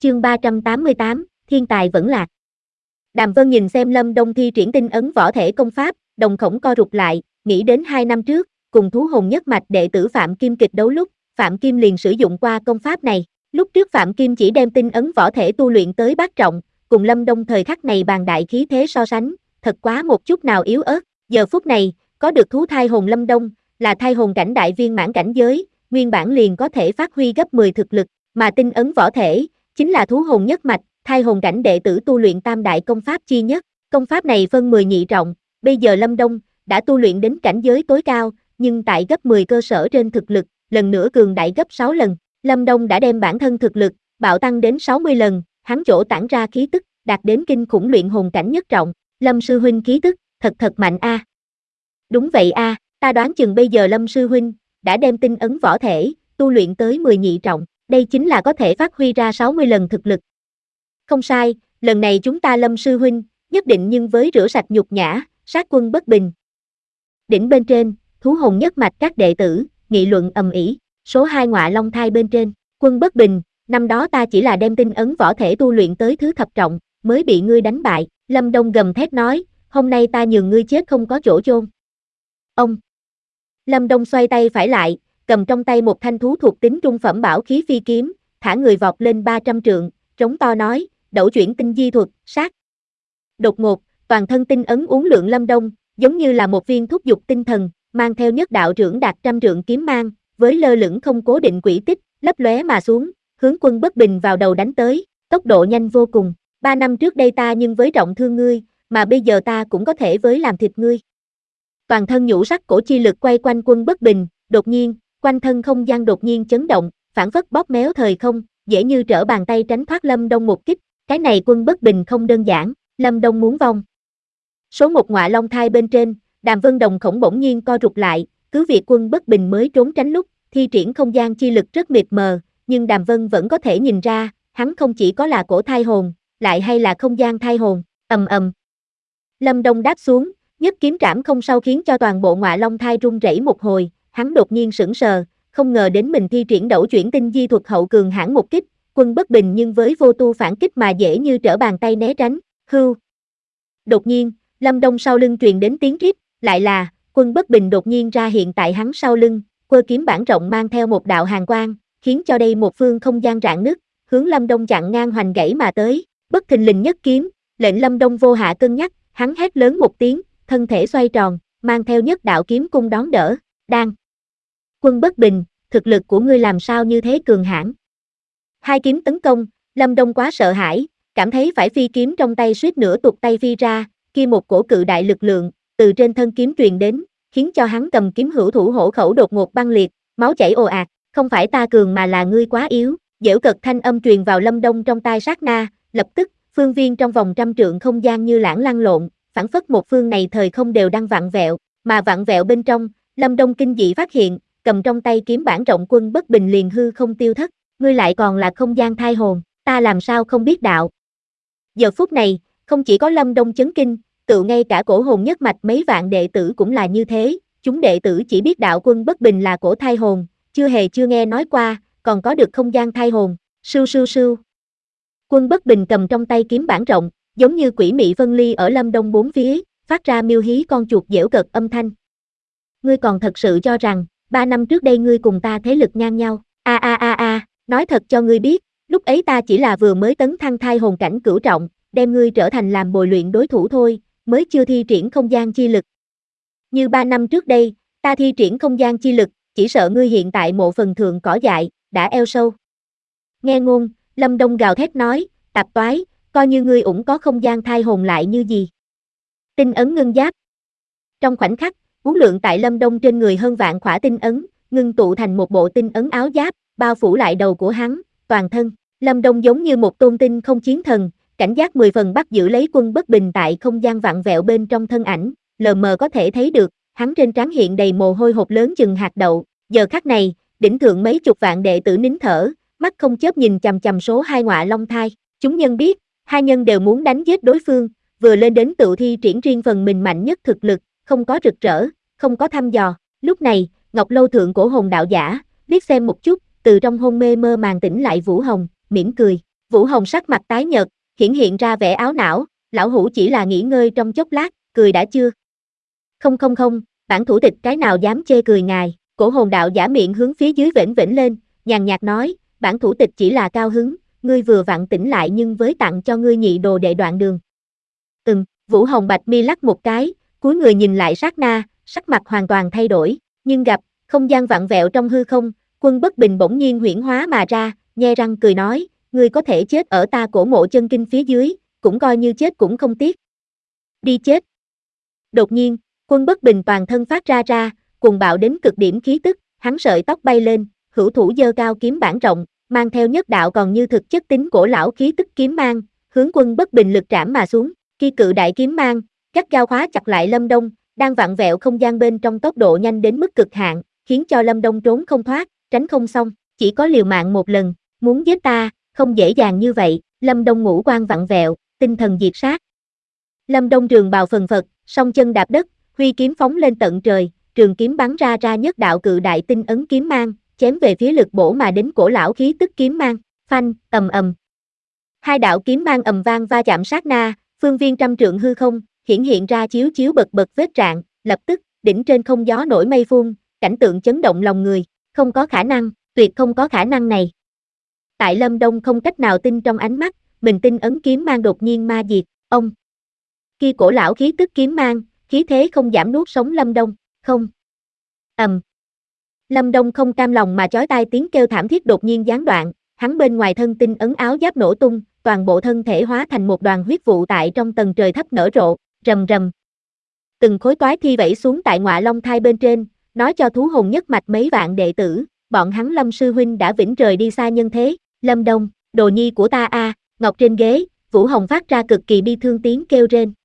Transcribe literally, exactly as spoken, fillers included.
Chương ba trăm tám mươi tám, Thiên tài vẫn lạc. Đàm Vân nhìn xem Lâm Đông thi triển tinh ấn võ thể công pháp, đồng khổng co rụt lại, nghĩ đến hai năm trước, cùng thú hồn nhất mạch đệ tử Phạm Kim kịch đấu lúc, Phạm Kim liền sử dụng qua công pháp này. Lúc trước Phạm Kim chỉ đem tinh ấn võ thể tu luyện tới bát trọng, cùng Lâm Đông thời khắc này bàn đại khí thế so sánh, thật quá một chút nào yếu ớt. Giờ phút này, có được thú thai hồn Lâm Đông, là thai hồn cảnh đại viên mãn cảnh giới, nguyên bản liền có thể phát huy gấp mười thực lực, mà tinh ấn võ thể chính là thú hồn nhất mạch, thai hồn cảnh đệ tử tu luyện tam đại công pháp chi nhất. Công pháp này phân mười nhị trọng, bây giờ Lâm Đông đã tu luyện đến cảnh giới tối cao, nhưng tại gấp mười cơ sở trên thực lực, lần nữa cường đại gấp sáu lần. Lâm Đông đã đem bản thân thực lực bạo tăng đến sáu mươi lần, hắn chỗ tản ra khí tức đạt đến kinh khủng luyện hồn cảnh nhất trọng. Lâm sư huynh khí tức thật thật mạnh a. À. Đúng vậy a, à, ta đoán chừng bây giờ Lâm sư huynh đã đem tinh ấn võ thể tu luyện tới mười nhị trọng, đây chính là có thể phát huy ra sáu mươi lần thực lực. Không sai, lần này chúng ta Lâm sư huynh nhất định nhưng với rửa sạch nhục nhã, sát quân bất bình. Đỉnh bên trên, thú hồn nhất mạch các đệ tử nghị luận ầm ĩ. Số hai ngọa long thai bên trên, quân bất bình, năm đó ta chỉ là đem tinh ấn võ thể tu luyện tới thứ thập trọng, mới bị ngươi đánh bại. Lâm Đông gầm thét nói, hôm nay ta nhường ngươi chết không có chỗ chôn. Ông Lâm Đông xoay tay phải lại, cầm trong tay một thanh thú thuộc tính trung phẩm bảo khí phi kiếm, thả người vọt lên ba trăm trượng, trống to nói, đẩu chuyển tinh di thuật, sát. Đột ngột, toàn thân tinh ấn uốn lượn Lâm Đông, giống như là một viên thúc dục tinh thần, mang theo nhất đạo trưởng đạt trăm trượng kiếm mang, với lơ lửng không cố định quỹ tích, lấp lóe mà xuống, hướng quân bất bình vào đầu đánh tới, tốc độ nhanh vô cùng. Ba năm trước đây ta nhưng với trọng thương ngươi, mà bây giờ ta cũng có thể với làm thịt ngươi. Toàn thân nhũ sắc cổ chi lực quay quanh quân bất bình, đột nhiên, quanh thân không gian đột nhiên chấn động, phản phất bóp méo thời không, dễ như trở bàn tay tránh thoát Lâm Đông một kích. Cái này quân bất bình không đơn giản, Lâm Đông muốn vong. Số một ngọa long thai bên trên, Đàm Vân đồng khổng bỗng nhiên co rụt lại, cứ việc quân bất bình mới trốn tránh lúc, thi triển không gian chi lực rất mịt mờ, nhưng Đàm Vân vẫn có thể nhìn ra, hắn không chỉ có là cổ thai hồn, lại hay là không gian thai hồn. Ầm ầm. Lâm Đông đáp xuống, nhất kiếm trảm không sau khiến cho toàn bộ ngọa long thai rung rẩy một hồi, hắn đột nhiên sững sờ, không ngờ đến mình thi triển đẩu chuyển tinh di thuật hậu cường hãn một kích, quân bất bình nhưng với vô tu phản kích mà dễ như trở bàn tay né tránh. Hưu. Đột nhiên, Lâm Đông sau lưng truyền đến tiếng rít, lại là quân bất bình đột nhiên ra hiện tại hắn sau lưng, quơ kiếm bản rộng mang theo một đạo hàn quang, khiến cho đây một phương không gian rạn nứt, hướng Lâm Đông chặn ngang hoành gãy mà tới. Bất thình lình nhất kiếm, lệnh Lâm Đông vô hạ cân nhắc, hắn hét lớn một tiếng, thân thể xoay tròn, mang theo nhất đạo kiếm cung đón đỡ. Đang. Quân bất bình, thực lực của ngươi làm sao như thế cường hãn? Hai kiếm tấn công, Lâm Đông quá sợ hãi, cảm thấy phải phi kiếm trong tay suýt nữa tuột tay phi ra, kia một cổ cự đại lực lượng từ trên thân kiếm truyền đến, khiến cho hắn cầm kiếm hữu thủ hổ khẩu đột ngột băng liệt, máu chảy ồ ạt. Không phải ta cường mà là ngươi quá yếu. Giễu cợt thanh âm truyền vào Lâm Đông trong tai sát na, lập tức, phương viên trong vòng trăm trượng không gian như lãng lăn lộn, phảng phất một phương này thời không đều đang vặn vẹo, mà vặn vẹo bên trong, Lâm Đông kinh dị phát hiện, cầm trong tay kiếm bản rộng quân bất bình liền hư không tiêu thất. Ngươi lại còn là không gian thai hồn, ta làm sao không biết đạo. Giờ phút này, không chỉ có Lâm Đông chấn kinh, tự ngay cả cổ hồn nhất mạch mấy vạn đệ tử cũng là như thế, chúng đệ tử chỉ biết đạo quân bất bình là cổ thai hồn, chưa hề chưa nghe nói qua, còn có được không gian thai hồn. Sưu sưu sưu. Quân bất bình cầm trong tay kiếm bản rộng, giống như quỷ mị phân ly ở Lâm Đông bốn phía, phát ra miêu hí con chuột giễu cợt âm thanh. Ngươi còn thật sự cho rằng, ba năm trước đây ngươi cùng ta thế lực ngang nhau? A a a a, nói thật cho ngươi biết, lúc ấy ta chỉ là vừa mới tấn thăng thai hồn cảnh cửu trọng, đem ngươi trở thành làm bồi luyện đối thủ thôi, mới chưa thi triển không gian chi lực. Như ba năm trước đây, ta thi triển không gian chi lực, chỉ sợ ngươi hiện tại mộ phần thượng cỏ dại, đã eo sâu. Nghe ngôn, Lâm Đông gào thét nói, tạp toái, coi như ngươi ủng có không gian thai hồn lại như gì. Tinh ấn ngưng giáp. Trong khoảnh khắc, uốn lượn tại Lâm Đông trên người hơn vạn khỏa tinh ấn, ngưng tụ thành một bộ tinh ấn áo giáp, bao phủ lại đầu của hắn, toàn thân. Lâm Đông giống như một tôn tinh không chiến thần, cảnh giác mười phần bắt giữ lấy quân bất bình tại không gian vặn vẹo bên trong thân ảnh, lờ mờ có thể thấy được, hắn trên trán hiện đầy mồ hôi hột lớn chừng hạt đậu. Giờ khắc này, đỉnh thượng mấy chục vạn đệ tử nín thở, mắt không chớp nhìn chằm chằm số hai ngọa long thai. Chúng nhân biết, hai nhân đều muốn đánh giết đối phương, vừa lên đến tự thi triển riêng phần mình mạnh nhất thực lực, không có rực rỡ, không có thăm dò. Lúc này, Ngọc Lâu thượng cổ hồn đạo giả, liếc xem một chút, từ trong hôn mê mơ màng tỉnh lại Vũ Hồng, mỉm cười, Vũ Hồng sắc mặt tái nhợt, hiển hiện ra vẻ áo não, lão hủ chỉ là nghỉ ngơi trong chốc lát, cười đã chưa? Không không không, bản thủ tịch cái nào dám chê cười ngài, cổ hồn đạo giả miệng hướng phía dưới vểnh vểnh lên, nhàn nhạt nói, bản thủ tịch chỉ là cao hứng, ngươi vừa vặn tỉnh lại nhưng với tặng cho ngươi nhị đồ đệ đoạn đường. Ừm, Vũ Hồng bạch mi lắc một cái, cúi người nhìn lại sát na, sắc mặt hoàn toàn thay đổi, nhưng gặp, không gian vặn vẹo trong hư không, Quân Bất Bình bỗng nhiên huyễn hóa mà ra, nhe răng cười nói, ngươi có thể chết ở ta cổ mộ chân kinh phía dưới, cũng coi như chết cũng không tiếc. Đi chết. Đột nhiên, Quân Bất Bình toàn thân phát ra ra, cuồng bạo đến cực điểm khí tức, hắn sợi tóc bay lên, hữu thủ giơ cao kiếm bản rộng, mang theo nhất đạo còn như thực chất tính cổ lão khí tức kiếm mang, hướng Quân Bất Bình lực trảm mà xuống, khi cự đại kiếm mang, gắt gao khóa chặt lại Lâm Đông, đang vặn vẹo không gian bên trong tốc độ nhanh đến mức cực hạn, khiến cho Lâm Đông trốn không thoát, tránh không xong, chỉ có liều mạng một lần, muốn giết ta, không dễ dàng như vậy, Lâm Đông ngũ quan vặn vẹo, tinh thần diệt sát. Lâm Đông trường bào phần phật, song chân đạp đất, huy kiếm phóng lên tận trời, trường kiếm bắn ra ra nhất đạo cự đại tinh ấn kiếm mang, chém về phía lực bổ mà đến cổ lão khí tức kiếm mang, phanh, ầm ầm. Hai đạo kiếm mang ầm vang va chạm sát na, phương viên trăm trượng hư không, hiển hiện ra chiếu chiếu bật bật vết rạn, lập tức, đỉnh trên không gió nổi mây phun, cảnh tượng chấn động lòng người, không có khả năng, tuyệt không có khả năng này. Tại Lâm Đông không cách nào tin trong ánh mắt, mình tinh ấn kiếm mang đột nhiên ma diệt, ông. Khi cổ lão khí tức kiếm mang, khí thế không giảm nuốt sống Lâm Đông, không. Ầm. Lâm Đông không cam lòng mà chói tai tiếng kêu thảm thiết đột nhiên gián đoạn, hắn bên ngoài thân tinh ấn áo giáp nổ tung, toàn bộ thân thể hóa thành một đoàn huyết vụ tại trong tầng trời thấp nở rộ, rầm rầm. Từng khối toái thi vẩy xuống tại Ngọa Long Thai bên trên, nói cho thú hồn nhất mạch mấy vạn đệ tử, bọn hắn Lâm sư huynh đã vĩnh rời đi xa nhân thế. Lâm Đông, đồ nhi của ta a, ngọc trên ghế, Vũ Hồng phát ra cực kỳ bi thương tiếng kêu rên.